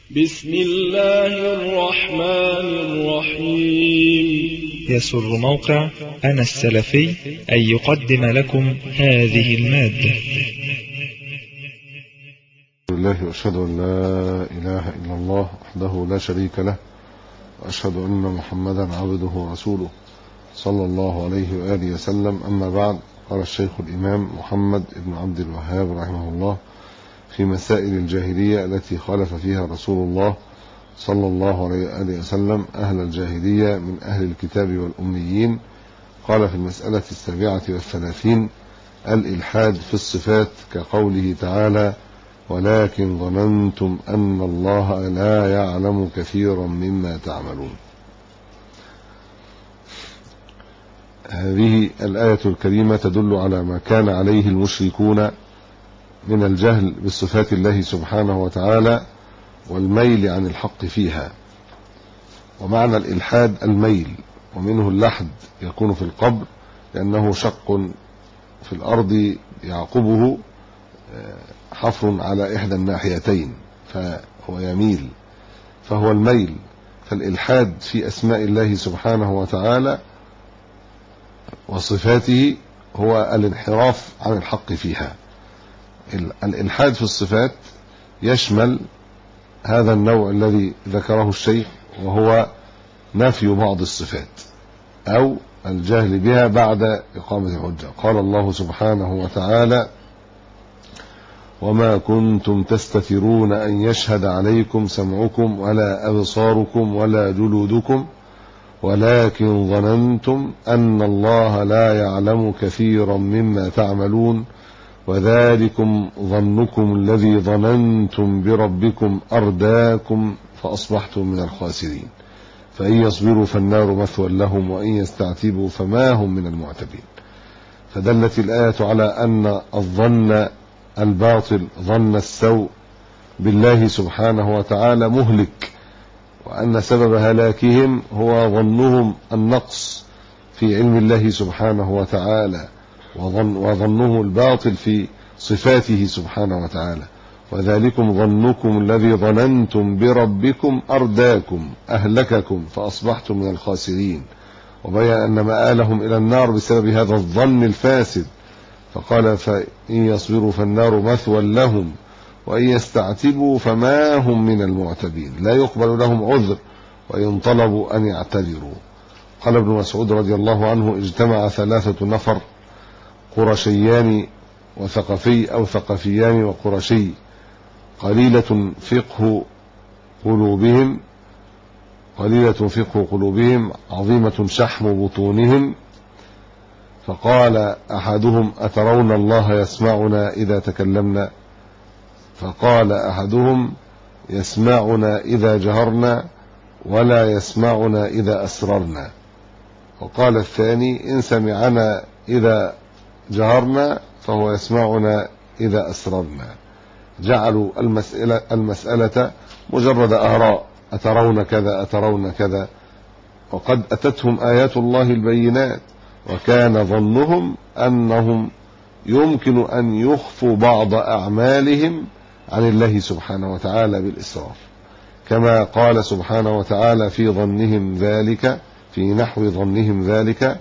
بسم الله الرحمن الرحيم. يسر موقع أنا السلفي أن يقدم لكم هذه المادة. الله وأشهد أن لا إله إلا الله وحده لا شريك له، وأشهد أن محمدا عبده ورسوله صلى الله عليه وآله وسلم. أما بعد، قال الشيخ الإمام محمد بن عبد الوهاب رحمه الله في مسائل الجاهلية التي خالف فيها رسول الله صلى الله عليه وآله وسلم أهل الجاهلية من أهل الكتاب والأميين، قال في المسألة 37: الإلحاد في الصفات، كقوله تعالى: ولكن ظننتم أن الله لا يعلم كثيرا مما تعملون. هذه الآية الكريمة تدل على ما كان عليه المشركون من الجهل بصفات الله سبحانه وتعالى والميل عن الحق فيها. ومعنى الإلحاد الميل، ومنه اللحد يكون في القبر لأنه شق في الأرض يعقبه حفر على إحدى الناحيتين فهو يميل، فهو الميل. فالإلحاد في أسماء الله سبحانه وتعالى وصفاته هو الانحراف عن الحق فيها. الإلحاد في الصفات يشمل هذا النوع الذي ذكره الشيخ، وهو نفي بعض الصفات أو الجهل بها بعد إقامة الحجة. قال الله سبحانه وتعالى: وما كنتم تستترون أن يشهد عليكم سمعكم ولا أبصاركم ولا جلودكم ولكن ظننتم أن الله لا يعلم كثيرا مما تعملون وذلكم ظنكم الذي ظننتم بربكم أرداكم فأصبحتم من الخاسرين فإن يصبروا فالنار مثوى لهم وإن يستعتبوا فما هم من المعتبين. فدلت الآية على أن الظن الباطل، ظن السوء بالله سبحانه وتعالى، مهلك، وأن سبب هلاكهم هو ظنهم النقص في علم الله سبحانه وتعالى، وظنه الباطل في صفاته سبحانه وتعالى. وذلكم ظنكم الذي ظننتم بربكم أرداكم، أهلككم فأصبحتم من الخاسرين. وبين أن مآلهم إلى النار بسبب هذا الظن الفاسد، فقال: فإن يصبروا فالنار مثوى لهم وإن يستعتبوا فما هم من المعتبين، لا يقبل لهم عذر وإن طلبوا أن يعتذروا. قال ابن مسعود رضي الله عنه: اجتمع 3 نفر، قرشيان وثقفي أو ثقفيان وقرشي، قليلة فقه قلوبهم عظيمة شحم بطونهم. فقال أحدهم: أترون الله يسمعنا إذا تكلمنا؟ فقال أحدهم: يسمعنا إذا جهرنا ولا يسمعنا إذا أسررنا. وقال الثاني: إن سمعنا إذا جهرنا فهو يسمعنا إذا أسررنا. جعلوا المسألة مجرد آراء، أترون كذا أترون كذا، وقد أتتهم آيات الله البينات، وكان ظنهم أنهم يمكن أن يخفوا بعض أعمالهم عن الله سبحانه وتعالى بالإسراف، كما قال سبحانه وتعالى في ظنهم ذلك، في نحو ظنهم ذلك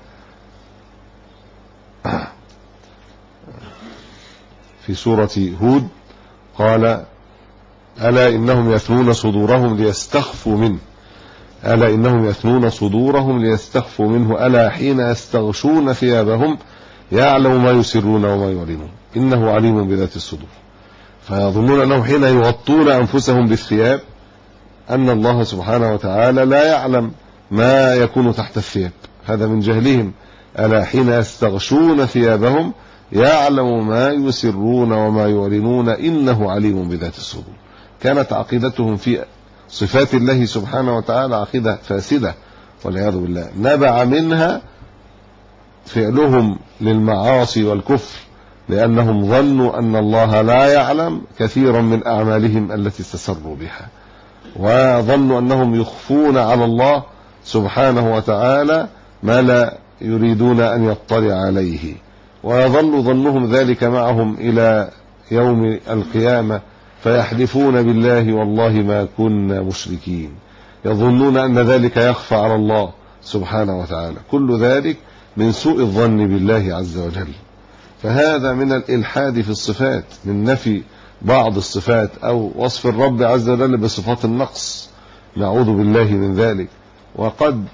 في سورة هود، قال: ألا إنهم يثنون صدورهم ليستخفوا منه، ألا إنهم يثنون صدورهم ليستخفوا منه، ألا حين يستغشون ثيابهم يعلم ما يسرون وما يعلنون إنه عليم بذات الصدور. فيظنون أنهم حين يغطون أنفسهم بالثياب أن الله سبحانه وتعالى لا يعلم ما يكون تحت الثياب، هذا من جهلهم. ألا حين يستغشون ثيابهم يعلم ما يسرون وما يعلنون إنه عليم بذات الصدور. كانت عقيدتهم في صفات الله سبحانه وتعالى عقيدة فاسدة والعياذ بالله، نبع منها فعلهم للمعاصي والكفر، لأنهم ظنوا أن الله لا يعلم كثيرا من أعمالهم التي استسروا بها، وظنوا أنهم يخفون على الله سبحانه وتعالى ما لا يريدون أن يطلع عليه، ويظل ظنهم ذلك معهم إلى يوم القيامة، فيحلفون بالله والله ما كنا مشركين، يظنون أن ذلك يخفى على الله سبحانه وتعالى. كل ذلك من سوء الظن بالله عز وجل. فهذا من الإلحاد في الصفات، من نفي بعض الصفات أو وصف الرب عز وجل بصفات النقص، نعوذ بالله من ذلك. وقد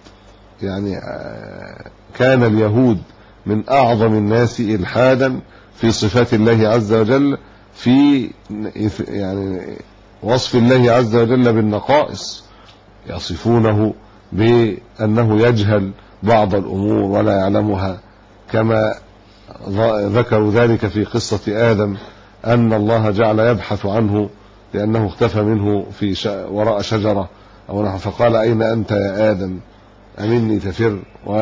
كان اليهود من أعظم الناس إلحادا في صفات الله عز وجل، في وصف الله عز وجل بالنقائص، يصفونه بأنه يجهل بعض الأمور ولا يعلمها، كما ذكروا ذلك في قصة آدم، أن الله جعل يبحث عنه لأنه اختفى منه في وراء شجرة أو نحو، فقال أين أنت يا آدم أمني تفر.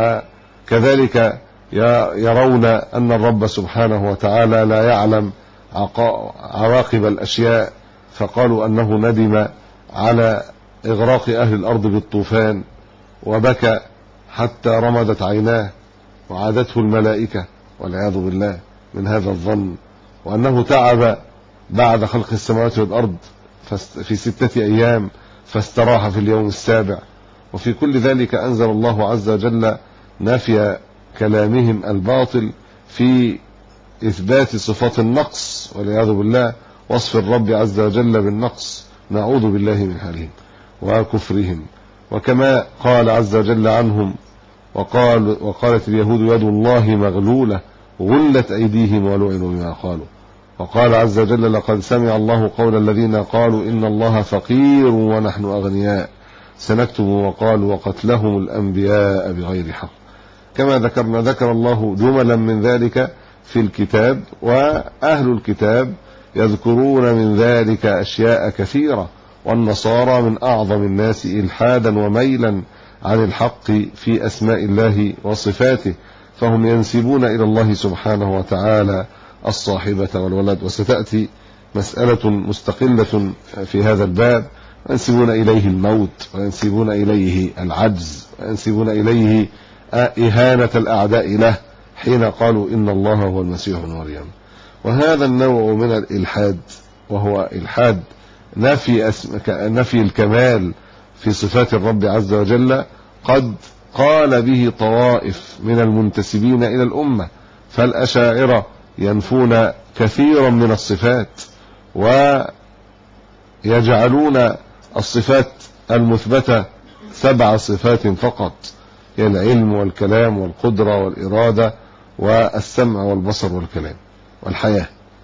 وكذلك يرون أن الرب سبحانه وتعالى لا يعلم عواقب الأشياء، فقالوا أنه ندم على إغراق أهل الأرض بالطوفان وبكى حتى رمدت عيناه وعادته الملائكة، والعياذ بالله من هذا الظن. وأنه تعب بعد خلق السماوات والأرض في 6 أيام فاستراح في اليوم السابع. وفي كل ذلك أنزل الله عز وجل نفي كلامهم الباطل في إثبات صفات النقص، والعياذ بالله، وصف الرب عز وجل بالنقص، نعوذ بالله من حالهم وكفرهم. وكما قال عز وجل عنهم: وقالت اليهود يد الله مغلولة غلت أيديهم ولعنوا بما قالوا. وقال عز وجل: لقد سمع الله قول الذين قالوا إن الله فقير ونحن أغنياء سنكتب وقالوا وقتلهم الأنبياء بغير حق. كما ذكر الله جملا من ذلك في الكتاب، وأهل الكتاب يذكرون من ذلك أشياء كثيرة. والنصارى من أعظم الناس إلحادا وميلا عن الحق في أسماء الله وصفاته، فهم ينسبون إلى الله سبحانه وتعالى الصاحبة والولد. وستأتي مسألة مستقلة في هذا الباب، ينسبون إليه الموت، وينسبون إليه العجز، وينسبون إليه إهانة الأعداء له حين قالوا إن الله هو المسيح ابن مريم. وهذا النوع من الإلحاد، وهو إلحاد نفي الكمال في صفات الرب عز وجل، قد قال به طوائف من المنتسبين إلى الأمة. فالأشاعرة ينفون كثيرا من الصفات، ويجعلون الصفات المثبتة 7 صفات فقط، هي العلم والكلام والقدرة والإرادة والسمع والبصر والكلام والحياة.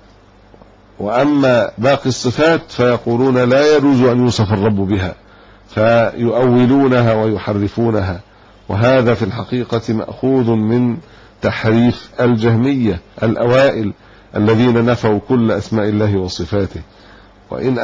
وأما باقي الصفات فيقولون لا يجوز أن يوصف الرب بها، فيؤولونها ويحرفونها. وهذا في الحقيقة مأخوذ من تحريف الجهمية الأوائل الذين نفوا كل أسماء الله وصفاته. وإن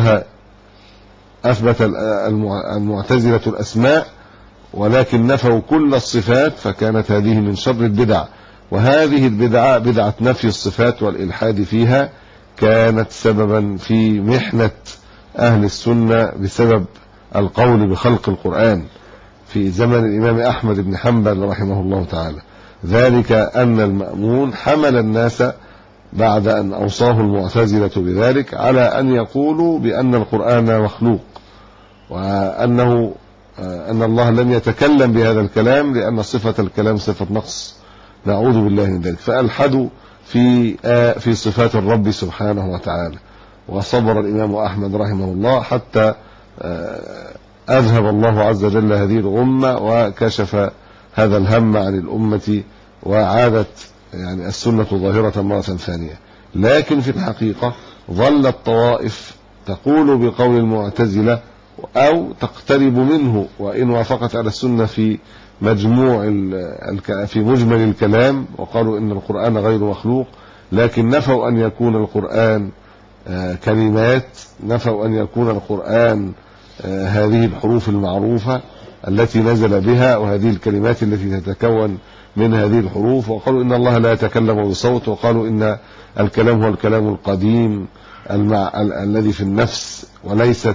أثبت المعتزلة الأسماء ولكن نفوا كل الصفات، فكانت هذه من شر البدع. وهذه البدعة، بدعة نفي الصفات والإلحاد فيها، كانت سببا في محنة أهل السنة بسبب القول بخلق القرآن في زمن الإمام أحمد بن حنبل رحمه الله تعالى. ذلك أن المأمون حمل الناس بعد أن أوصاه المعتزلة بذلك على أن يقولوا بأن القرآن مخلوق، وأن الله لم يتكلم بهذا الكلام لأن صفة الكلام صفة نقص، نعوذ بالله من ذلك. فألحدوا في صفات الرب سبحانه وتعالى. وصبر الإمام أحمد رحمه الله حتى أذهب الله عز وجل هذه الغمة وكشف هذا الهم عن الأمة، وعادت السنة ظاهرة مرة ثانية. لكن في الحقيقة ظلت طوائف تقول بقول المعتزلة أو تقترب منه، وإن وافقت على السنة في مجمل الكلام، وقالوا إن القرآن غير مخلوق، لكن نفوا أن يكون القرآن كلمات، نفوا أن يكون القرآن هذه الحروف المعروفة التي نزل بها، وهذه الكلمات التي تتكون من هذه الحروف. وقالوا إن الله لا يتكلم بصوت، وقالوا إن الكلام هو الكلام القديم الذي في النفس، وليست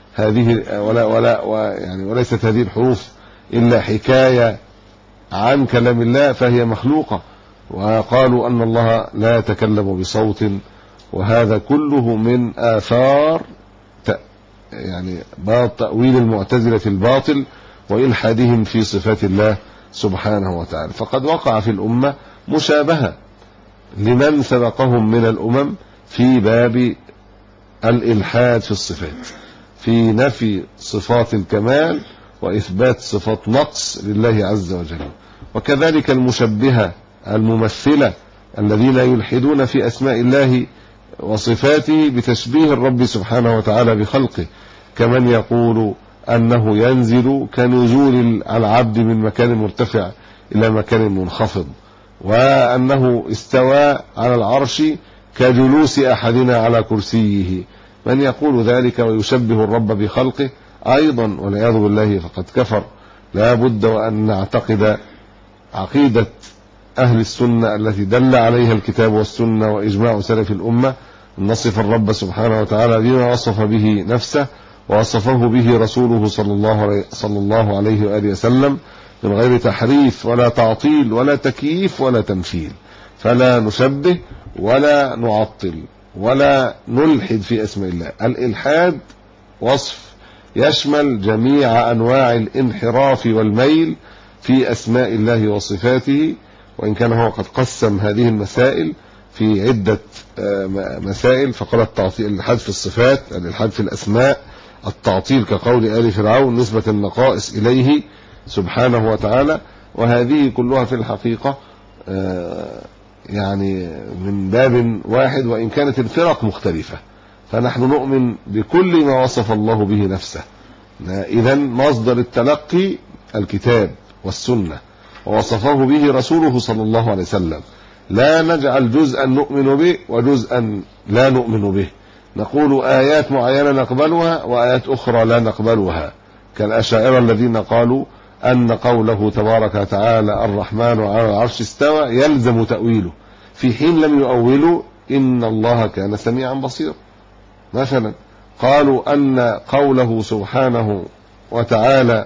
هذه الحروف إلا حكاية عن كلام الله فهي مخلوقة. وقالوا أن الله لا يتكلم بصوت، وهذا كله من آثار يعني تأويل المعتزلة الباطل وإلحادهم في صفات الله سبحانه وتعالى. فقد وقع في الأمة مشابهة لمن سبقهم من الأمم في باب الإلحاد في الصفات، في نفي صفات الكمال وإثبات صفات نقص لله عز وجل. وكذلك المشبهة الممثلة الذين يلحدون في أسماء الله وصفاته بتشبيه الرب سبحانه وتعالى بخلقه، كمن يقول أنه ينزل كنزول العبد من مكان مرتفع إلى مكان منخفض، وأنه استوى على العرش كجلوس أحدنا على كرسيه. من يقول ذلك ويشبه الرب بخلقه أيضا والعياذ بالله فقد كفر. لا بد وأن نعتقد عقيدة أهل السنة التي دل عليها الكتاب والسنة وإجماع سلف الأمة، أن نصف الرب سبحانه وتعالى بما وصف به نفسه ووصفه به رسوله صلى الله عليه وآله وسلم من غير تحريف ولا تعطيل ولا تكييف ولا تمثيل. فلا نشبه ولا نعطل ولا نلحد في اسم الله. الإلحاد وصف يشمل جميع أنواع الانحراف والميل في أسماء الله وصفاته، وإن كان هو قد قسم هذه المسائل في عدة مسائل، فقال التعطيل الإلحاد في الصفات، الإلحاد في الأسماء، التعطيل كقول آل فرعون نسبة النقائص إليه سبحانه وتعالى. وهذه كلها في الحقيقة يعني من باب واحد، وإن كانت الفرق مختلفة فنحن نؤمن بكل ما وصف الله به نفسه. إذن مصدر التلقي الكتاب والسنة ووصفه به رسوله صلى الله عليه وسلم، لا نجعل جزءا نؤمن به وجزءا لا نؤمن به. نقول آيات معينة نقبلها وآيات أخرى لا نقبلها، كالأشاعرة الذين قالوا أن قوله تبارك وتعالى الرحمن على العرش استوى يلزم تأويله، في حين لم يؤولوا إن الله كان سميعا بصيرا. مثلا قالوا أن قوله سبحانه وتعالى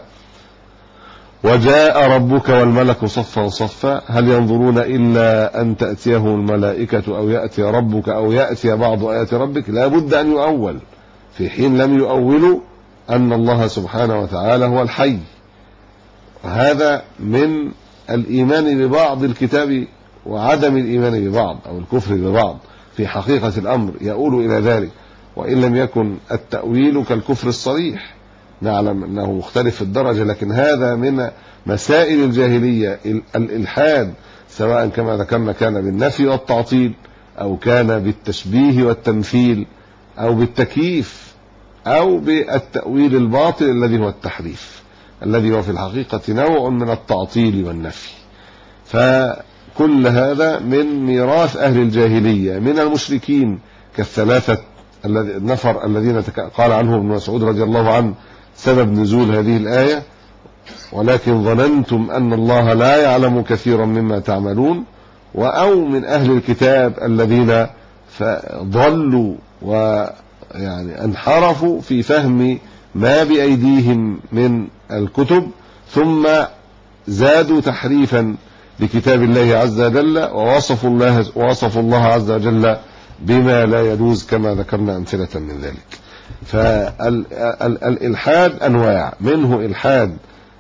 وجاء ربك والملك صفا صفا هل ينظرون إلا أن تأتيهم الملائكة أو يأتي ربك أو يأتي بعض آيات ربك، لا بد أن يؤول، في حين لم يؤولوا أن الله سبحانه وتعالى هو الحي. وهذا من الإيمان ببعض الكتاب وعدم الإيمان ببعض أو الكفر ببعض في حقيقة الأمر يؤول إلى ذلك، وإن لم يكن التأويل كالكفر الصريح نعلم أنه مختلف في الدرجة، لكن هذا من مسائل الجاهلية. الإلحاد سواء كما ذكرنا كان بالنفي والتعطيل أو كان بالتشبيه والتمثيل أو بالتكييف أو بالتأويل الباطل الذي هو التحريف، الذي هو في الحقيقة نوع من التعطيل والنفي. فكل هذا من ميراث أهل الجاهلية من المشركين كالثلاثة النفر الذين قال عنهم ابن مسعود رضي الله عنه سبب نزول هذه الآية ولكن ظننتم أن الله لا يعلم كثيرا مما تعملون، أو من أهل الكتاب الذين ضلوا ويعني انحرفوا في فهم ما بأيديهم من الكتب ثم زادوا تحريفا لكتاب الله عز وجل ووصفوا الله عز وجل بما لا يجوز كما ذكرنا أمثلة من ذلك. فالإلحاد أنواع، منه إلحاد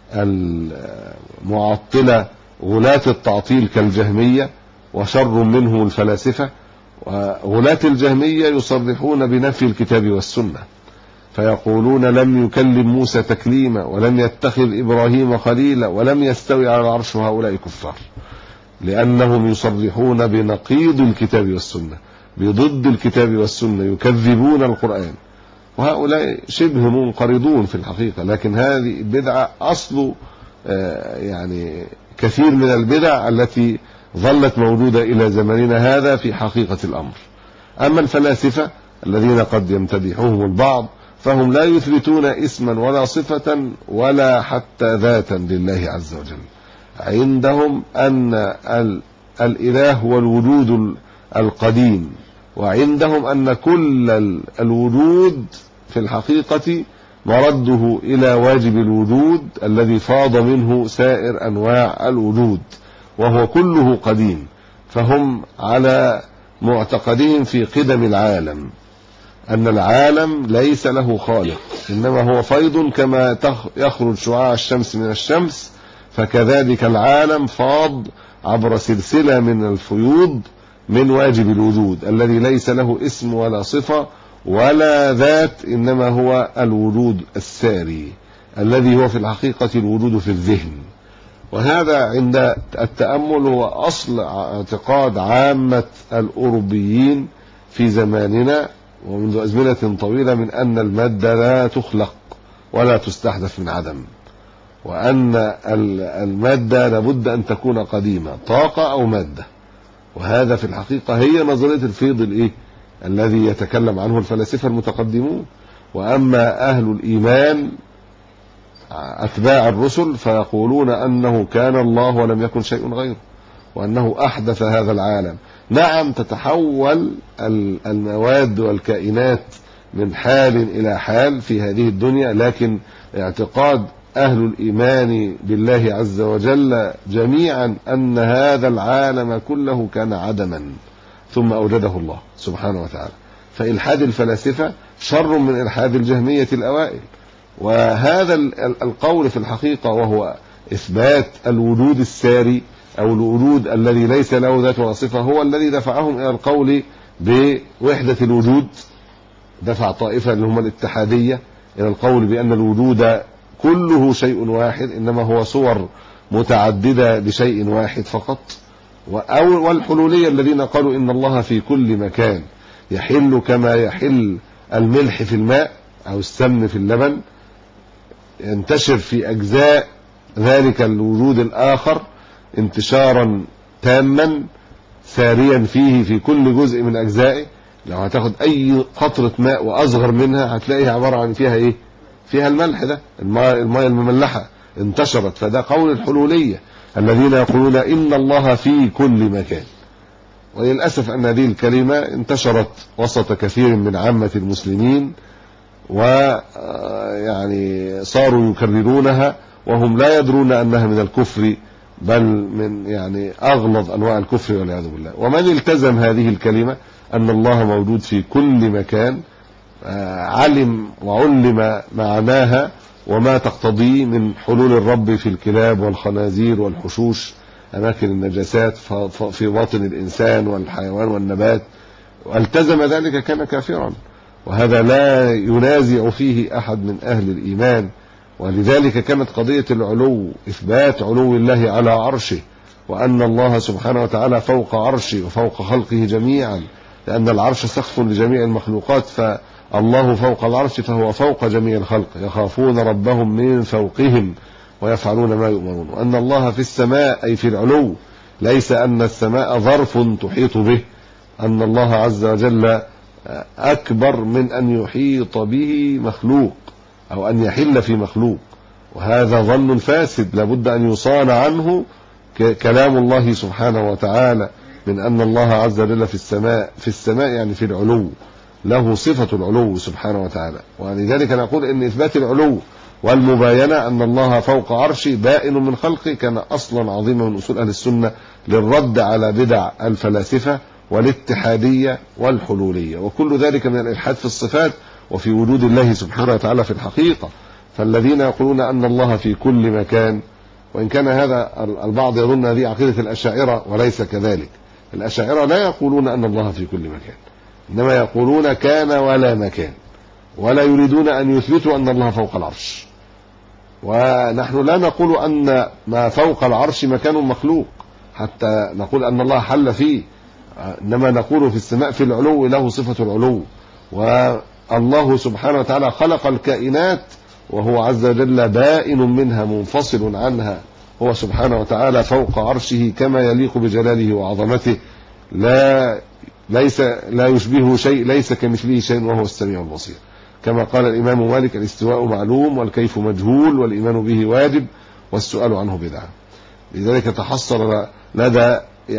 المعطلة غلاة التعطيل كالجهمية وشر منهم الفلاسفة. وغلاة الجهمية يصرحون بنفي الكتاب والسنة فيقولون لم يكلم موسى تكليما ولم يتخذ إبراهيم خليلا ولم يستوي على العرش، هؤلاء كفار لأنهم يصرحون بنقيض الكتاب والسنة، بضد الكتاب والسنة، يكذبون القرآن، وهؤلاء شبه منقرضون في الحقيقة. لكن هذه بدعة أصل يعني كثير من البدع التي ظلت موجودة إلى زماننا هذا في حقيقة الأمر. أما الفلاسفة الذين قد يمتدحهم البعض فهم لا يثبتون اسما ولا صفة ولا حتى ذاتا لله عز وجل. عندهم أن الإله هو الوجود القديم، وعندهم أن كل الوجود في الحقيقة مرده إلى واجب الوجود الذي فاض منه سائر أنواع الوجود وهو كله قديم. فهم على معتقدهم في قدم العالم، أن العالم ليس له خالق، إنما هو فيض كما يخرج شعاع الشمس من الشمس، فكذلك العالم فاض عبر سلسلة من الفيوض من واجب الوجود الذي ليس له اسم ولا صفة ولا ذات، إنما هو الوجود الساري الذي هو في الحقيقة الوجود في الذهن. وهذا عند التأمل هو أصل اعتقاد عامة الأوروبيين في زماننا ومنذ أزمنة طويلة، من أن المادة لا تخلق ولا تستحدث من عدم، وأن المادة لابد أن تكون قديمة، طاقة أو مادة. وهذا في الحقيقة هي نظرية الفيض الذي يتكلم عنه الفلاسفة المتقدمون. وأما أهل الإيمان أتباع الرسل فيقولون أنه كان الله ولم يكن شيء غيره، وأنه أحدث هذا العالم. نعم، تتحول المواد والكائنات من حال إلى حال في هذه الدنيا، لكن اعتقاد أهل الإيمان بالله عز وجل جميعا أن هذا العالم كله كان عدما ثم أوجده الله سبحانه وتعالى. فإلحاد الفلاسفة شر من إلحاد الجهمية الأوائل. وهذا القول في الحقيقة وهو إثبات الوجود الساري أو الوجود الذي ليس له ذات وصفة هو الذي دفعهم إلى القول بوحدة الوجود. دفع طائفة اللي هم الاتحادية إلى القول بأن الوجود كله شيء واحد، إنما هو صور متعددة لشيء واحد فقط. والحلولية الذين قالوا إن الله في كل مكان يحل كما يحل الملح في الماء أو السمن في اللبن، ينتشر في أجزاء ذلك الوجود الآخر انتشارا تاما ساريا فيه في كل جزء من أجزائه. لو هتاخد أي قطرة ماء وأصغر منها هتلاقيها عبارة عن فيها إيه؟ فيها الملح، ده الماء المملحة انتشرت. فده قول الحلولية الذين يقولون إن الله في كل مكان. وللأسف أن هذه الكلمة انتشرت وسط كثير من عامة المسلمين، ويعني صاروا يكررونها وهم لا يدرون أنها من الكفر، بل من يعني أغلظ أنواع الكفر والعياذ بالله. ومن التزم هذه الكلمة أن الله موجود في كل مكان علم وعلم معناها وما تقتضيه من حلول الرب في الكلاب والخنازير والحشوش أماكن النجاسات في باطن الإنسان والحيوان والنبات، والتزم ذلك كان كافرا. وهذا لا ينازع فيه أحد من أهل الإيمان. ولذلك كانت قضية العلو إثبات علو الله على عرشه، وأن الله سبحانه وتعالى فوق عرشه وفوق خلقه جميعا، لأن العرش سقف لجميع المخلوقات، فالله فوق العرش فهو فوق جميع الخلق، يخافون ربهم من فوقهم ويفعلون ما يؤمرون. وأن الله في السماء أي في العلو، ليس أن السماء ظرف تحيط به، أن الله عز وجل أكبر من أن يحيط به مخلوق أو أن يحل في مخلوق. وهذا ظن فاسد لابد أن يصان عنه كلام الله سبحانه وتعالى من أن الله عز وجل في السماء. في السماء يعني في العلو، له صفة العلو سبحانه وتعالى. ولذلك نقول إن إثبات العلو والمباينة أن الله فوق عرشه بائن من خلقه كان أصلا عظيما من أصول أهل السنة للرد على بدع الفلاسفة والاتحادية والحلولية، وكل ذلك من الإلحاد في الصفات وفي وجود الله سبحانه وتعالى في الحقيقة. فالذين يقولون أن الله في كل مكان، وإن كان هذا البعض يظن هذه عقيدة الأشاعرة وليس كذلك. الأشاعرة لا يقولون أن الله في كل مكان، إنما يقولون كان ولا مكان، ولا يريدون أن يثبتوا أن الله فوق العرش. ونحن لا نقول أن ما فوق العرش مكان مخلوق حتى نقول أن الله حل فيه، إنما نقول في السماء في العلو له صفة العلو. والله سبحانه وتعالى خلق الكائنات وهو عز وجل بائن منها منفصل عنها، هو سبحانه وتعالى فوق عرشه كما يليق بجلاله وعظمته، لا يشبهه شيء، ليس كمثله شيء وهو السميع البصير. كما قال الإمام مالك: الاستواء معلوم والكيف مجهول والإيمان به واجب والسؤال عنه بدعة. لذلك تحصل لدى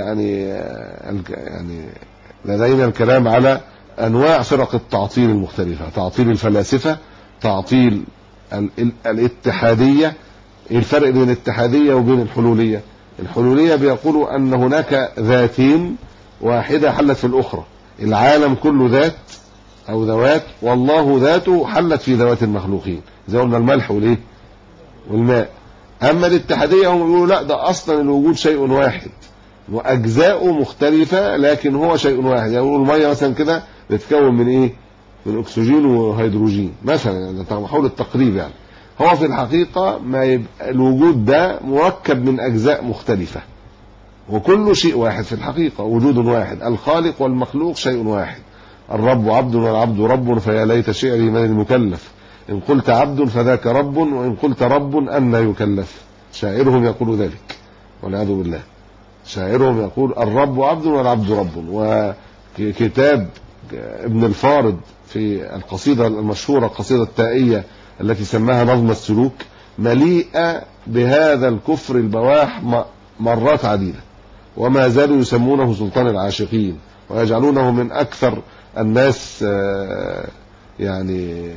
لدينا الكلام على أنواع فرق التعطيل المختلفة: تعطيل الفلاسفة، تعطيل الاتحادية. الفرق بين الاتحادية وبين الحلولية: الحلولية بيقولوا أن هناك ذاتين واحدة حلت في الأخرى. العالم كله ذات أو ذوات، والله ذاته حلت في ذوات المخلوقين، زي قلنا الملح والإيه والماء. أما الاتحادية هم يقولوا لا، ده أصلا الوجود شيء واحد وأجزاؤه مختلفة لكن هو شيء واحد. يعني يقولوا المية مثلا كده بتتكون من إيه؟ من أكسجين وهيدروجين مثلا، يعني حول التقريب. يعني هو في الحقيقة ما يبقى الوجود ده مركب من أجزاء مختلفة، وكل شيء واحد في الحقيقة، وجود واحد، الخالق والمخلوق شيء واحد. الرب عبد والعبد رب، فيا ليت شعري من المكلف، إن قلت عبد فذاك رب، وإن قلت رب أن يكلف. شاعرهم يقول ذلك والعياذ بالله. شاعرهم يقول الرب عبد والعبد رب. وكتاب ابن الفارض في القصيدة المشهورة القصيدة التائية التي سماها نظم السلوك مليئة بهذا الكفر البواح مرات عديدة، وما زالوا يسمونه سلطان العاشقين ويجعلونه من أكثر الناس يعني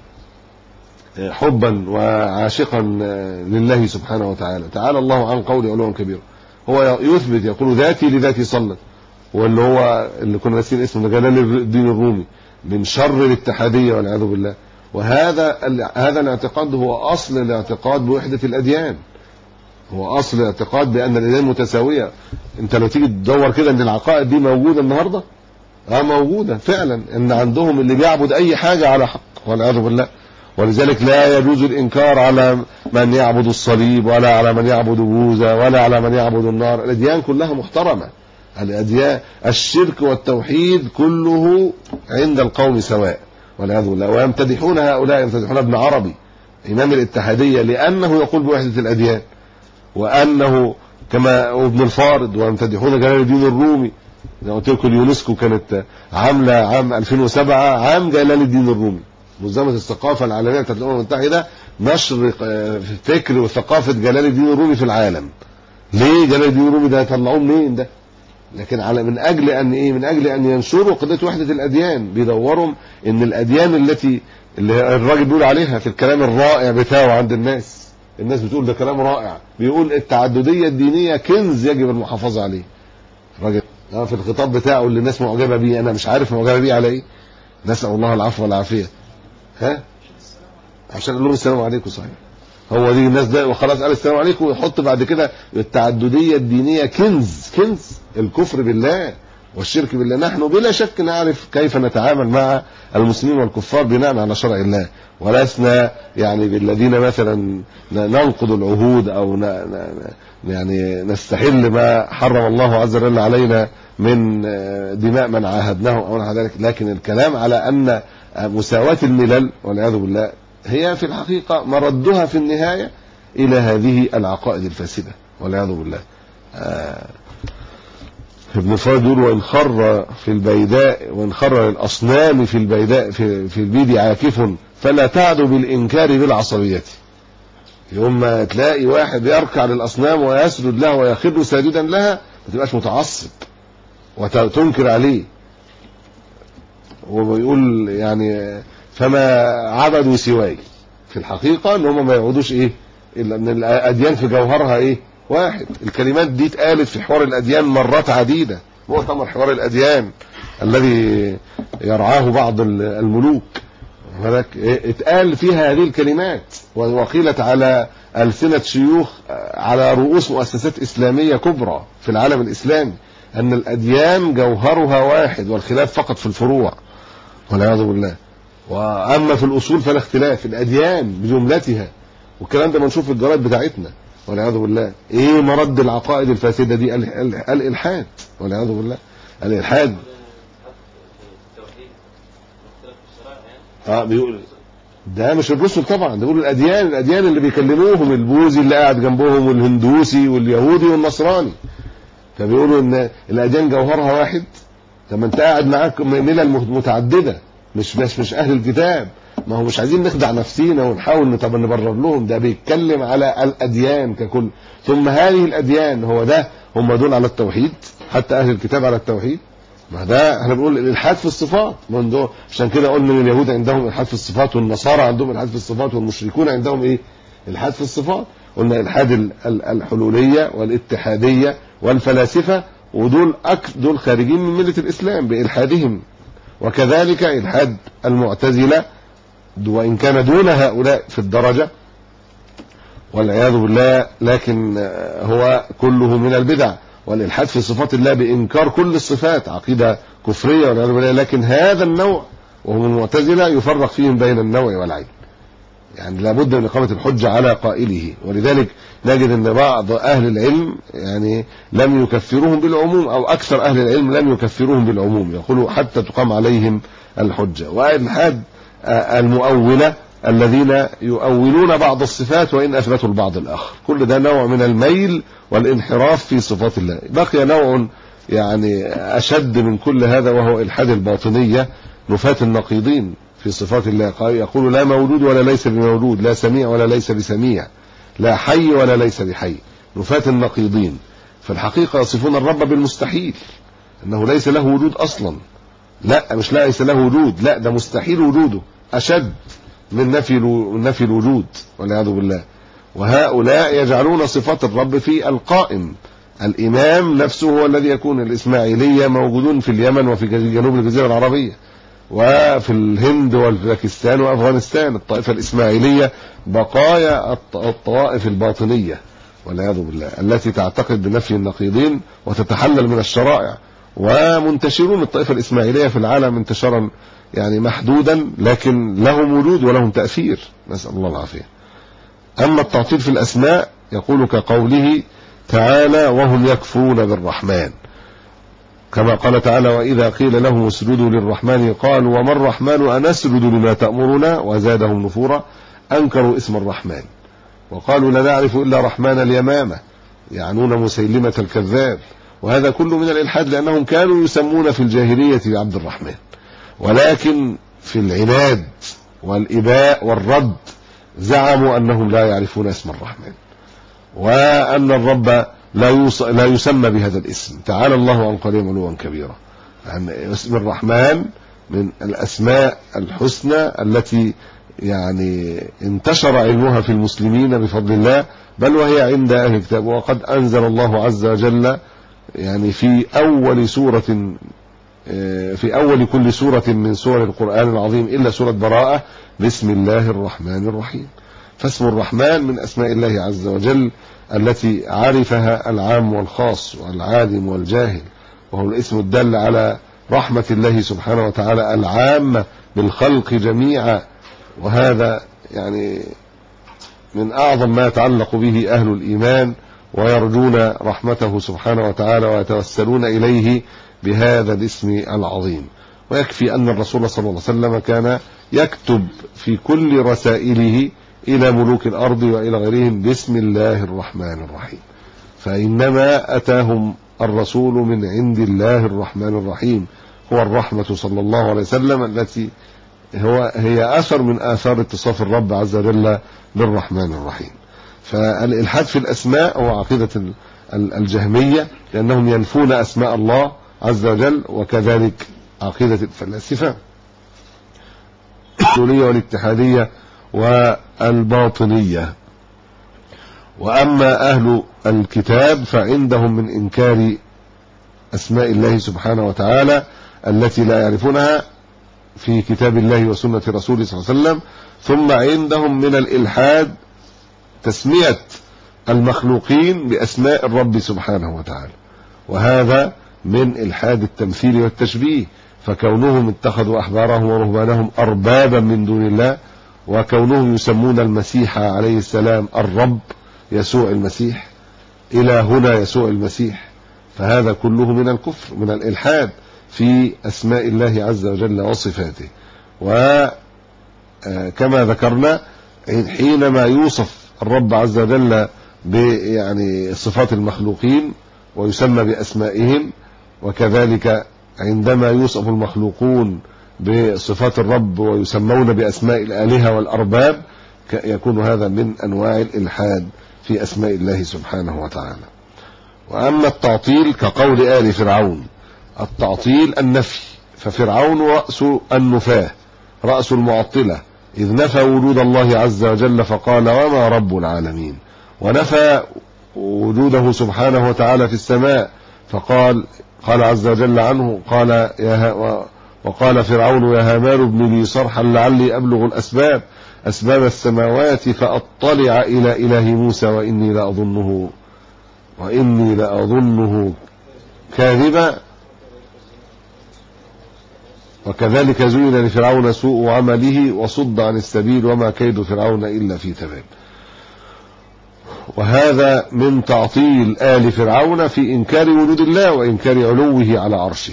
حبا وعاشقا لله سبحانه وتعالى. تعالى الله عن قول علوا كبيرا. هو يثبت يقول ذاتي لذاتي صلت، واللي هو اللي كنا ناسين اسمه جلال الدين الرومي، من شر الاتحادية والعياذ بالله. وهذا الاعتقاد هو أصل الاعتقاد بوحدة الأديان، هو أصل الاعتقاد بأن الأديان متساوية. أنت لو تيجي تدور كده أن العقائد دي موجودة النهاردة، موجودة فعلا، أن عندهم اللي بيعبد أي حاجة على حق والعياذ بالله. ولذلك لا يجوز الإنكار على من يعبد الصليب، ولا على من يعبد بوذا، ولا على من يعبد النار. الأديان كلها محترمة. الأديان الشرك والتوحيد كله عند القوم سواء والعياذ بالله. ويمتدحون هؤلاء، يمتدحون ابن عربي إمام الاتحادية لأنه يقول بوحدة الأديان، وأنه كما ابن الفارض، ويمتدحون جلال الدين الرومي. قلت لكم اليونسكو كانت عاملة عام 2007 عام جلال الدين الرومي، منظمة الثقافة العالمية بتاعت الأمم المتحدة، نشر فكر وثقافة جلال الدين الرومي في العالم. ليه جلال الدين الرومي ده طلعوه منين ده؟ لكن على من أجل أن إيه؟ من أجل أن ينشروا قضية وحدة الأديان. بيدوروا إن الأديان اللي الراجل بيقول عليها في الكلام الرائع بتاعه عند الناس بتقول ده كلام رائع، بيقول التعددية الدينية كنز يجب المحافظة عليه. الراجل في الخطاب بتاعه اللي الناس معجبة بيه، أنا مش عارف معجبة بيه على إيه، نسأل الله العفو والعافية. عشان اقول لهم السلام عليكم. صحيح، هو دي الناس ده وخلاص قال السلام عليكم، ويحط بعد كده التعددية الدينية كنز الكفر بالله والشرك بالله. نحن بلا شك نعرف كيف نتعامل مع المسلمين والكفار بناء على شرع الله، ولسنا يعني بالذين مثلا ننقض العهود او يعني نستحل ما حرم الله عز وجل علينا من دماء من عاهدناه او نحو ذلك. لكن الكلام على ان مساواة الملل والعياذ بالله هي في الحقيقة مردها في النهاية إلى هذه العقائد الفاسدة والعياذ بالله. ابن الفارض يقول وإن خر في البيداء، وإن خر الأصنام في البيداء في البيد عاكف، فلا تعدو بالإنكار بالعصبية. يوم ما تلاقي واحد يركع للأصنام ويسجد لها ويخر ساجدا لها، ما تبقاش متعصب وتنكر عليه. وبيقول يعني فما عبدوا سواي. في الحقيقة ان هم ما يعبدوش ايه الا ان الاديان في جوهرها ايه واحد. الكلمات دي اتقالت في حوار الاديان مرات عديدة، مؤتمر حوار الاديان الذي يرعاه بعض الملوك هناك اتقال فيها هذه الكلمات، وقيلت على ألسنة شيوخ على رؤوس مؤسسات إسلامية كبرى في العالم الإسلامي أن الأديان جوهرها واحد والخلاف فقط في الفروع والعياذ بالله. وأما في الأصول فلا اختلاف، الأديان بجملتها. والكلام ده منشوف في الجرائد بتاعتنا والعياذ بالله. إيه مرد العقائد الفاسدة دي؟ الإلحاد والعياذ بالله. الإلحاد بيقول ده مش الرسل طبعا، ده بيقول الأديان اللي بيكلموهم، البوذي اللي قاعد جنبهم والهندوسي واليهودي والنصراني. فبيقولوا ان الأديان جوهرها واحد. طب انت قاعد معاك ملل متعددة، مش أهل الكتاب. ما هو مش عايزين نخدع نفسينا ونحاول نبرر لهم. ده بيتكلم على الأديان ككل. ثم هذه الأديان هم دول على التوحيد، حتى أهل الكتاب على التوحيد. ما ده احنا بنقول الإلحاد في الصفات منذ، عشان كده قلنا ان اليهود عندهم إلحاد في الصفات، والنصارى عندهم إلحاد في الصفات، والمشركون عندهم ايه؟ إلحاد في الصفات. قلنا إلحاد الحلولية والاتحادية والفلاسفة ودول دول خارجين من ملة الإسلام بإلحادهم. وكذلك إلحاد المعتزلة وإن كان دون هؤلاء في الدرجة والعياذ بالله، لكن هو كله من البدع. والإلحاد في صفات الله بإنكار كل الصفات عقيدة كفرية والعياذ بالله. لكن هذا النوع وهم المعتزلة يفرق فيهم بين النوع والعين، يعني لابد من إقامة الحجة على قائله. ولذلك نجد أن بعض أهل العلم يعني لم يكفروهم بالعموم، أو أكثر أهل العلم لم يكفروهم بالعموم، يقولوا حتى تقام عليهم الحجة. وإلحاد المؤولة الذين يؤولون بعض الصفات وإن أثبتوا البعض الآخر، كل ده نوع من الميل والانحراف في صفات الله. بقي نوع يعني أشد من كل هذا وهو إلحاد الباطنية، نفاة النقيضين في صفات الله. يقول لا مولود ولا ليس بمولود، لا سميع ولا ليس بسميع، لا حي ولا ليس بحي، نفاة النقيضين. في الحقيقة يصفون الرب بالمستحيل، أنه ليس له وجود أصلا. لا، مش ليس له وجود، لا ده مستحيل وجوده، أشد من نفي الوجود والعياذ بالله. وهؤلاء يجعلون صفات الرب في القائم. الإمام نفسه هو الذي يكون. الإسماعيلية موجودون في اليمن وفي جنوب الجزيرة العربية وفي الهند والباكستان وأفغانستان. الطائفة الإسماعيلية بقايا الطوائف الباطنية والعياذ بالله التي تعتقد بنفي النقيضين وتتحلل من الشرائع. ومنتشرون الطائفة الإسماعيلية في العالم انتشارا يعني محدودا، لكن لهم وجود ولهم تأثير، نسأل الله العافية. أما التعطيل في الأسماء يقول كقوله تعالى وهم يكفرون بالرحمن، كما قال تعالى وإذا قيل لهم اسجدوا للرحمن قالوا وما الرحمن أنسجد لما تأمرنا وزادهم نفورا، أنكروا اسم الرحمن وقالوا لا نعرف إلا رحمن اليمامة، يعنون مسيلمة الكذاب. وهذا كله من الإلحاد، لأنهم كانوا يسمون في الجاهلية بعبد الرحمن، ولكن في العناد والإباء والرد زعموا أنهم لا يعرفون اسم الرحمن، وأن الرب لا يسمى بهذا الاسم. تعالى الله عن قولهم علوا كبيرا. يعني اسم الرحمن من الأسماء الحسنى التي يعني انتشر علمها في المسلمين بفضل الله، بل وهي عند أهل الكتاب. وقد أنزل الله عز وجل يعني في أول كل سورة من سور القرآن العظيم إلا سورة براءة بسم الله الرحمن الرحيم. فاسم الرحمن من أسماء الله عز وجل التي عرفها العام والخاص والعالم والجاهل، وهو الاسم الدل على رحمة الله سبحانه وتعالى العامة بالخلق جميعا. وهذا يعني من أعظم ما يتعلق به أهل الإيمان، ويرجون رحمته سبحانه وتعالى ويتوسلون إليه بهذا الاسم العظيم. ويكفي أن الرسول صلى الله عليه وسلم كان يكتب في كل رسائله إلى ملوك الأرض وإلى غيرهم بسم الله الرحمن الرحيم، فإنما أتاهم الرسول من عند الله الرحمن الرحيم، هو الرحمة صلى الله عليه وسلم التي هي أثر من آثار اتصاف الرب عز وجل بالرحمن الرحيم. فالإلحاد في الأسماء هو عقيدة الجهمية، لأنهم ينفون أسماء الله عز وجل، وكذلك عقيدة الفلاسفة الحلولية والاتحادية والباطنية. وأما أهل الكتاب فعندهم من إنكار أسماء الله سبحانه وتعالى التي لا يعرفونها في كتاب الله وسنة رسوله صلى الله عليه وسلم. ثم عندهم من الإلحاد تسمية المخلوقين بأسماء الرب سبحانه وتعالى، وهذا من إلحاد التمثيل والتشبيه. فكونهم اتخذوا أحبارهم ورهبانهم أربابا من دون الله، وكونهم يسمون المسيح عليه السلام الرب يسوع المسيح، إلى هنا يسوع المسيح، فهذا كله من الكفر، من الإلحاد في أسماء الله عز وجل وصفاته. وكما ذكرنا حينما يوصف الرب عز وجل يعني صفات المخلوقين ويسمى بأسمائهم، وكذلك عندما يوصف المخلوقون بصفات الرب ويسمون بأسماء الآلهة والأرباب، يكون هذا من أنواع الإلحاد في أسماء الله سبحانه وتعالى. وأما التعطيل كقول آل فرعون، التعطيل النفي، ففرعون رأس النفاة، رأس المعطلة، إذ نفى وجود الله عز وجل فقال وما رب العالمين، ونفى وجوده سبحانه وتعالى في السماء فقال عز وجل عنه قال وقال فرعون يا هامان ابن لي صرحا لعلي أبلغ أسباب السماوات فأطلع إلى إله موسى وإني لأظنه كاذبا وكذلك زين لفرعون سوء عمله وصد عن السبيل وما كيد فرعون إلا في تباب. وهذا من تعطيل آل فرعون في إنكار وجود الله وإنكار علوه على عرشه.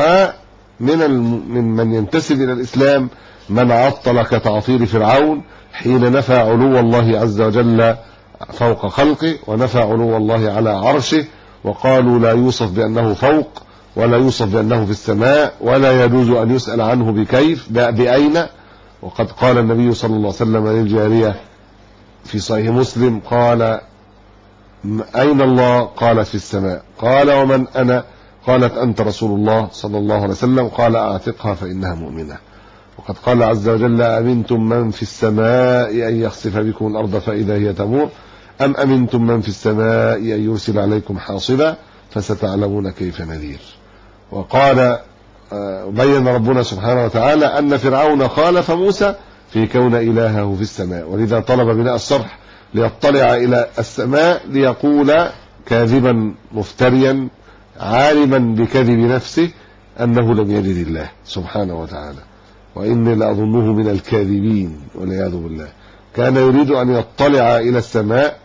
من ينتسب إلى الإسلام من عطل كتعطيل فرعون حين نفى علو الله عز وجل فوق خلقه ونفى علو الله على عرشه، وقالوا لا يوصف بأنه فوق ولا يوصف بأنه في السماء ولا يجوز أن يسأل عنه بكيف بأين. وقد قال النبي صلى الله عليه وسلم للجارية في صحيح مسلم قال أين الله؟ قالت في السماء. قال ومن أنا؟ قالت أنت رسول الله صلى الله عليه وسلم. قال أعتقها فإنها مؤمنة. وقد قال عز وجل أمنتم من في السماء أن يخسف بكم الأرض فإذا هي تمور أم أمنتم من في السماء أن يرسل عليكم حاصبا فستعلمون كيف نذير. وقال بين ربنا سبحانه وتعالى أن فرعون خالف موسى في كون إلهه في السماء، ولذا طلب بناء الصرح ليطلع إلى السماء ليقول كاذبا مفتريا عالما بكذب نفسه أنه لم يلد الله سبحانه وتعالى وإني لأظنه من الكاذبين والعياذ بالله. كان يريد أن يطلع إلى السماء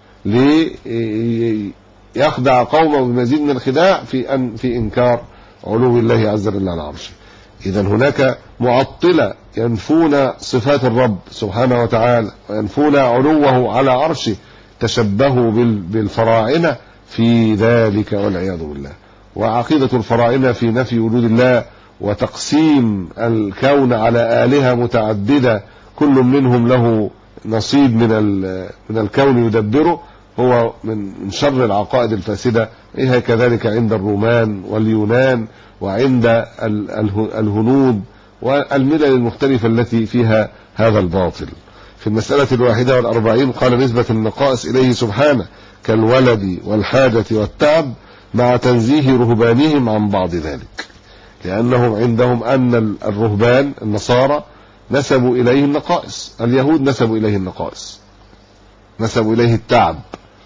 ليخدع قومه بمزيد من الخداع في إنكار علو الله عز وجل على عرشه. إذن هناك معطلة ينفون صفات الرب سبحانه وتعالى وينفون علوه على عرشه، تشبهوا بالفراعنة في ذلك والعياذ بالله. وعقيدة الفراعنة في نفي وجود الله وتقسيم الكون على آلهة متعددة كل منهم له نصيب من الكون يدبره هو من شر العقائد الفاسدة. هي كذلك عند الرومان واليونان وعند الهنود والملل المختلفة التي فيها هذا الباطل. في المسألة 41 قال نسبة النقائص إليه سبحانه كالولد والحاجة والتعب مع تنزيه رهبانهم عن بعض ذلك، لأنهم عندهم أن الرهبان النصارى نسبوا إليه النقائص، اليهود نسبوا إليه النقائص، نسبوا إليه التعب،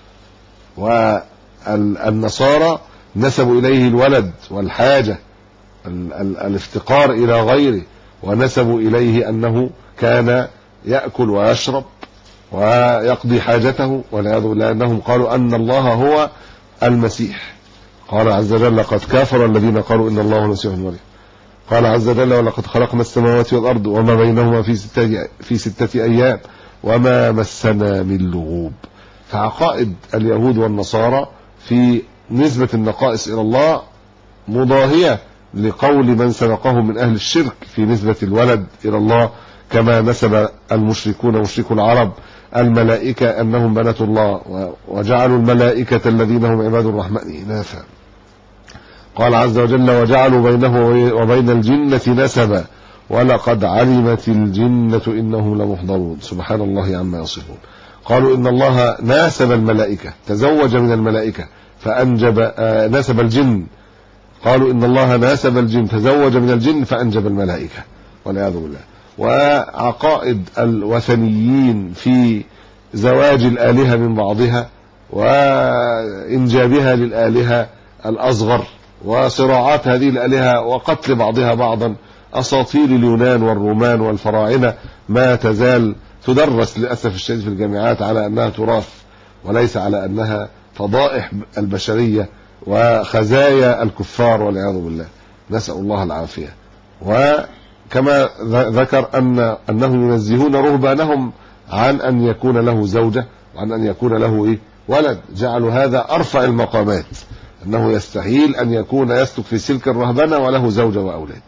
والنصارى نسبوا إليه الولد والحاجة الافتقار إلى غيره، ونسبوا إليه أنه كان يأكل ويشرب ويقضي حاجته والعياذ بالله، أنهم قالوا أن الله هو المسيح. قال عز وجل لقد كفر الذين قالوا إن الله هو المسيح ابن مريم. قال عز وجل ولقد خلقنا السماوات والأرض وما بينهما في 6 أيام وما مسنا من لغوب. فعقائد اليهود والنصارى في نسبة النقائص إلى الله مضاهية لقول من سبقهم من أهل الشرك في نسبة الولد إلى الله، كما نسب المشركون مشركو العرب الملائكة أنهم بنات الله وجعلوا الملائكة الذين هم عباد الرحمن إناثا. قال عز وجل وجعلوا بينه وبين الجنة نسبا ولقد علمت الجنة إنهم لمحضرون. سبحان الله عما يصفون. قالوا إن الله ناسب الملائكة، تزوج من الملائكة فأنجب نسب الجن. قالوا إن الله ناسب الجن، تزوج من الجن فأنجب الملائكة والعياذ بالله. وعقائد الوثنيين في زواج الآلهة من بعضها وإنجابها للآلهة الأصغر وصراعات هذه الآلهة وقتل بعضها بعضا، أساطير اليونان والرومان والفراعنة ما تزال تدرس للأسف الشديد في الجامعات على أنها تراث وليس على أنها فضائح البشرية وخزايا الكفار والعياذ بالله، نسأل الله العافية. وكما ذكر أنهم ينزهون رهبانهم عن أن يكون له زوجة وعن أن يكون له ولد، جعلوا هذا أرفع المقامات، أنه يستحيل أن يكون يسلك في سلك الرهبنة وله زوجة وأولاد.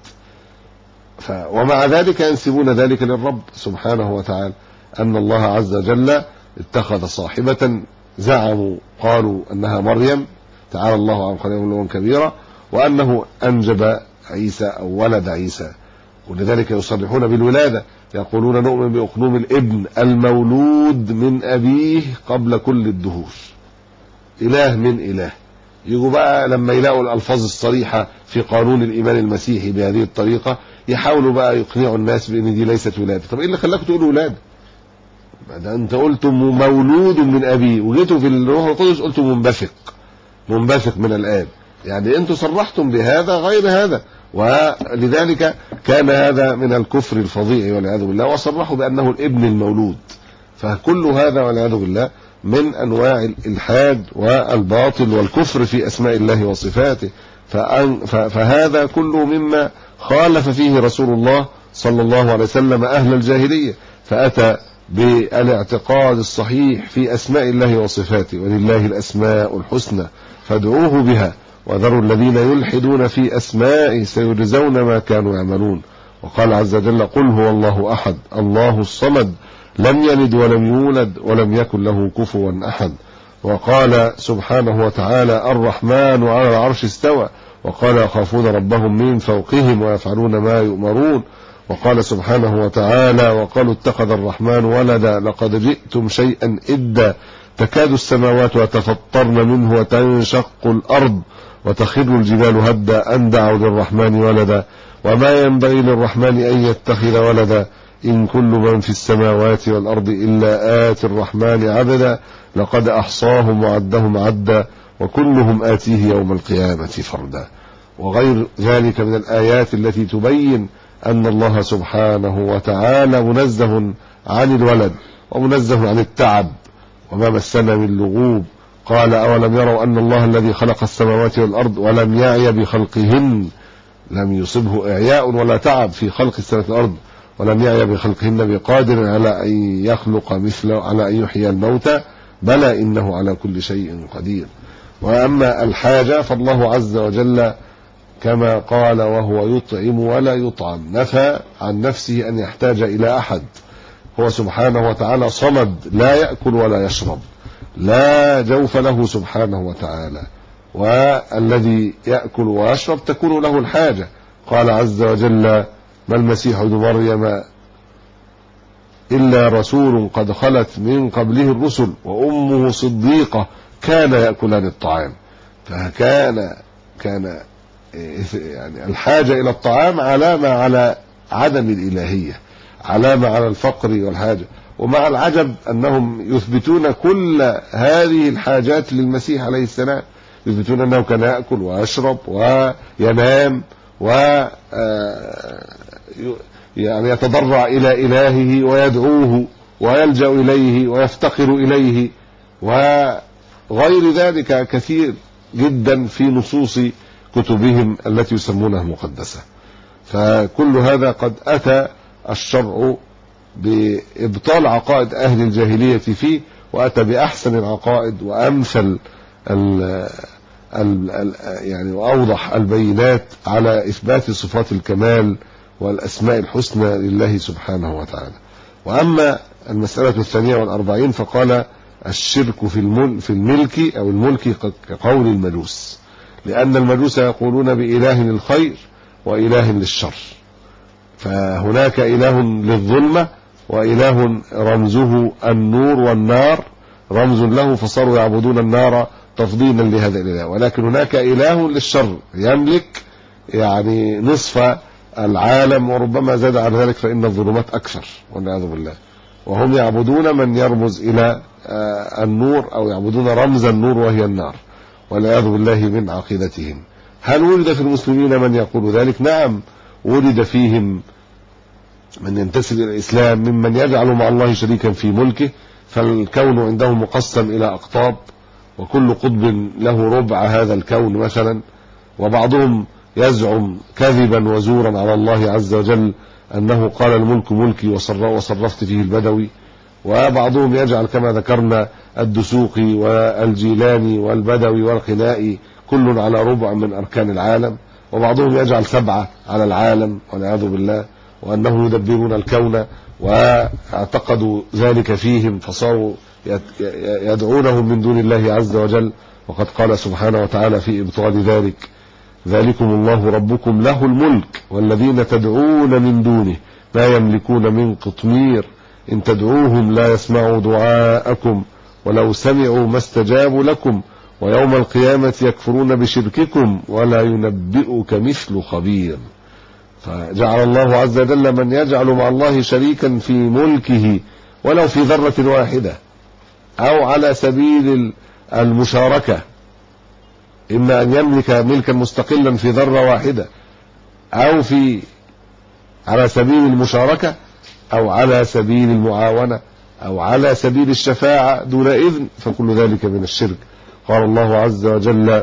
ومع ذلك ينسبون ذلك للرب سبحانه وتعالى، أن الله عز وجل اتخذ صاحبة، زعموا قالوا أنها مريم تعالى الله عن قليلا كبيرا، وأنه أنجب عيسى أو ولد عيسى، ولذلك يصرحون بالولادة، يقولون نؤمن بأقنوم الابن المولود من أبيه قبل كل الدهور، إله من إله، يجوا بقى لما يلاقوا الألفاظ الصريحة في قانون الإيمان المسيحي بهذه الطريقة يحاولوا بقى يقنعوا الناس بأن دي ليست ولادة. طب إيه اللي خلاكم تقولوا ولادة؟ ده أنت قلتم مولود من أبيه، وجيتوا في الروح القدس قلتم منبثق من الآب. يعني أنتم صرحتم بهذا غير هذا، ولذلك كان هذا من الكفر الفظيع والعياذ بالله، وصرحوا بأنه الابن المولود. فكل هذا والعياذ بالله من أنواع الإلحاد والباطل والكفر في أسماء الله وصفاته. فهذا كله مما خالف فيه رسول الله صلى الله عليه وسلم أهل الجاهلية، فأتى بالاعتقاد الصحيح في أسماء الله وصفاته. ولله الأسماء الحسنى فادعوه بها وذروا الذين يلحدون في أسمائه سيجزون ما كانوا يعملون. وقال عز وجل قل هو الله أحد الله الصمد لم يلد ولم يولد ولم يكن له كفوا أحد. وقال سبحانه وتعالى الرحمن على العرش استوى وقال يخافون ربهم من فوقهم ويفعلون ما يؤمرون. وقال سبحانه وتعالى وقالوا اتخذ الرحمن ولدا لقد جئتم شيئا إدا تكاد السماوات يتفطرن منه وتنشق الأرض وتخر الجبال هدا أن دعوا للرحمن ولدا وما ينبغي للرحمن أن يتخذ ولدا إن كل من في السماوات والأرض إلا آتي الرحمن عبدا لقد أحصاهم وعدهم عدا وكلهم آتيه يوم القيامة فردا. وغير ذلك من الآيات التي تبين أن الله سبحانه وتعالى منزه عن الولد ومنزه عن التعب وما مسنا من لغوب. قال أولم يروا أن الله الذي خلق السماوات والأرض ولم يعي بخلقهن، لم يصبه إعياء ولا تعب في خلق السماوات والأرض، ولم يعي بخلقهن بقادر على أن يخلق مثله على أن يحيي الموتى بلى إنه على كل شيء قدير. وأما الحاجة فالله عز وجل كما قال وهو يطعم ولا يطعم نفى عن نفسه أن يحتاج إلى أحد. هو سبحانه وتعالى صمد لا يأكل ولا يشرب، لا جوف له سبحانه وتعالى، والذي يأكل ويشرب تكون له الحاجة. قال عز وجل ما المسيح ابن مريم إلا رسول قد خلت من قبله الرسل وأمه صديقة كان يأكلان الطعام. فكان يعني الحاجة إلى الطعام علامة على عدم الإلهية، علامة على الفقر والحاجة. ومع العجب أنهم يثبتون كل هذه الحاجات للمسيح عليه السلام، يثبتون أنه كان يأكل ويشرب وينام يعني يتضرع إلى إلهه ويدعوه ويلجأ إليه ويفتقر إليه وغير ذلك كثير جدا في نصوص كتبهم التي يسمونها مقدسة. فكل هذا قد أتى الشرع بإبطال عقائد أهل الجاهلية فيه، وأتى بأحسن العقائد وأمثل يعني وأوضح البينات على إثبات صفات الكمال والأسماء الحسنى لله سبحانه وتعالى. وأما المسألة 42 فقال الشرك في الملك أو الملك كقول المجوس، لأن المجوس يقولون بإله للخير وإله للشر، فهناك إله للظلمة وإله رمزه النور والنار رمز له فصاروا يعبدون النار تفضيلا لهذا الإله. ولكن هناك إله للشر يملك يعني نصف العالم وربما زاد على ذلك، فإن الظلمات أكثر والعياذ بالله، وهم يعبدون من يرمز إلى النور أو يعبدون رمز النور وهي النار والعياذ بالله من عقيدتهم. هل ولد في المسلمين من يقول ذلك؟ نعم، ولد فيهم من ينتسب إلى الإسلام ممن يجعل مع الله شريكا في ملكه، فالكون عندهم مقسم إلى أقطاب وكل قطب له ربع هذا الكون مثلا. وبعضهم يزعم كذبا وزورا على الله عز وجل أنه قال الملك ملكي وصرفت فيه البدوي. وبعضهم يجعل كما ذكرنا الدسوقي والجيلاني والبدوي والقنائي كل على ربع من أركان العالم، وبعضهم يجعل 7 على العالم والعياذ بالله، وأنهم يدبرون الكون واعتقدوا ذلك فيهم فصاروا يدعونهم من دون الله عز وجل. وقد قال سبحانه وتعالى في إبطال ذلك ذلكم الله ربكم له الملك والذين تدعون من دونه ما يملكون من قطمير إن تدعوهم لا يسمعوا دعاءكم ولو سمعوا ما استجابوا لكم ويوم القيامة يكفرون بشرككم ولا ينبئك مثل خبير. فجعل الله عز وجل من يجعل مع الله شريكا في ملكه ولو في ذرة واحدة أو على سبيل المشاركة، إما أن يملك ملكا مستقلا في ذرة واحدة أو على سبيل المشاركة أو على سبيل المعاونة أو على سبيل الشفاعة دون إذن، فكل ذلك من الشرك. قال الله عز وجل: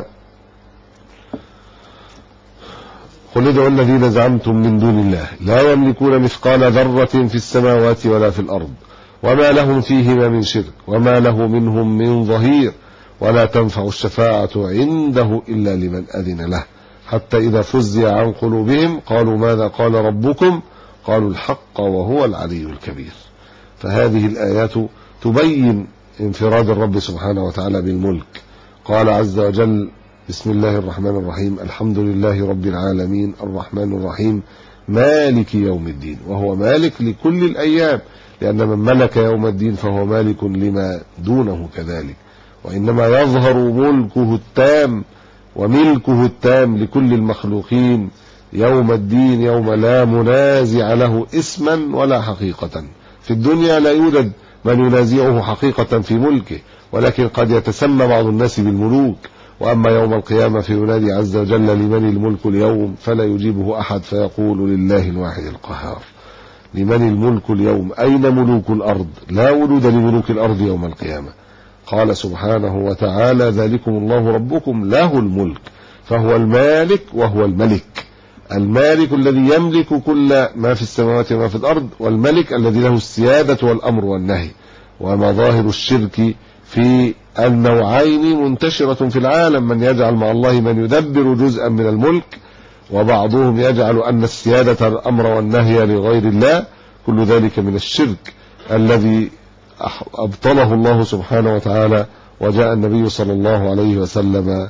قل ادعوا الذين زعمتم من دون الله لا يملكون مثقال ذرة في السماوات ولا في الأرض وما لهم فيهما من شرك وما له منهم من ظهير ولا تنفع الشفاعة عنده إلا لمن أذن له حتى إذا فزع عن قلوبهم قالوا ماذا قال ربكم قالوا الحق وهو العلي الكبير. فهذه الآيات تبين انفراد الرب سبحانه وتعالى بالملك. قال عز وجل: بسم الله الرحمن الرحيم: الحمد لله رب العالمين الرحمن الرحيم مالك يوم الدين. وهو مالك لكل الأيام، لأن من ملك يوم الدين فهو مالك لما دونه كذلك، وإنما يظهر ملكه التام وملكه التام لكل المخلوقين يوم الدين، يوم لا منازع له اسما ولا حقيقة. في الدنيا لا يوجد من ينازعه حقيقة في ملكه، ولكن قد يتسمى بعض الناس بالملوك. وأما يوم القيامة فينادي عز وجل: لمن الملك اليوم؟ فلا يجيبه أحد فيقول: لله الواحد القهار. لمن الملك اليوم؟ أين ملوك الأرض؟ لا وجود لملوك الأرض يوم القيامة. قال سبحانه وتعالى: ذلكم الله ربكم له الملك، فهو المالك وهو الملك. المالك الذي يملك كل ما في السماوات وما في الأرض، والملك الذي له السيادة والأمر والنهي. ومظاهر الشرك في النوعين منتشرة في العالم: من يجعل مع الله من يدبر جزءا من الملك، وبعضهم يجعل أن السيادة الأمر والنهي لغير الله. كل ذلك من الشرك الذي أبطله الله سبحانه وتعالى، وجاء النبي صلى الله عليه وسلم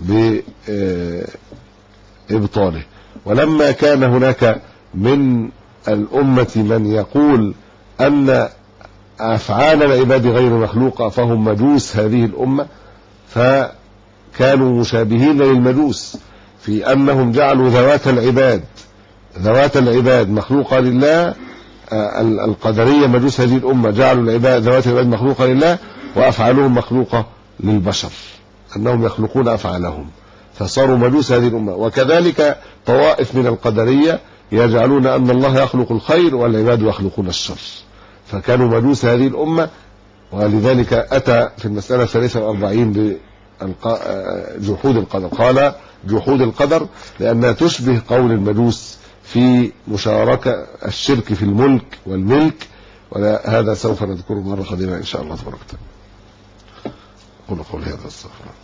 بإبطاله. ولما كان هناك من الأمة من يقول أن أفعال العباد غير مخلوقة فهم مجوس هذه الأمة، فكانوا مشابهين للمجوس في أنهم جعلوا ذوات العباد مخلوقة لله. القدرية مجوس هذه الأمة جعلوا ذوات العباد مخلوقة لله، وأفعالهم مخلوقة للبشر، أنهم يخلقون أفعالهم، فصاروا مجوس هذه الأمة. وكذلك طوائف من القدرية يجعلون أن الله يخلق الخير والعباد يخلقون الشر، فكانوا مجوس هذه الأمة. ولذلك أتى في المسألة 43 بجحود القدر. قال: جحود القدر لأنها تشبه قول المجوس في مشاركة الشرك في الملك والملك، وهذا سوف نذكره مرة قادمة إن شاء الله تبارك وتعالى. قول هذا استغفر الله.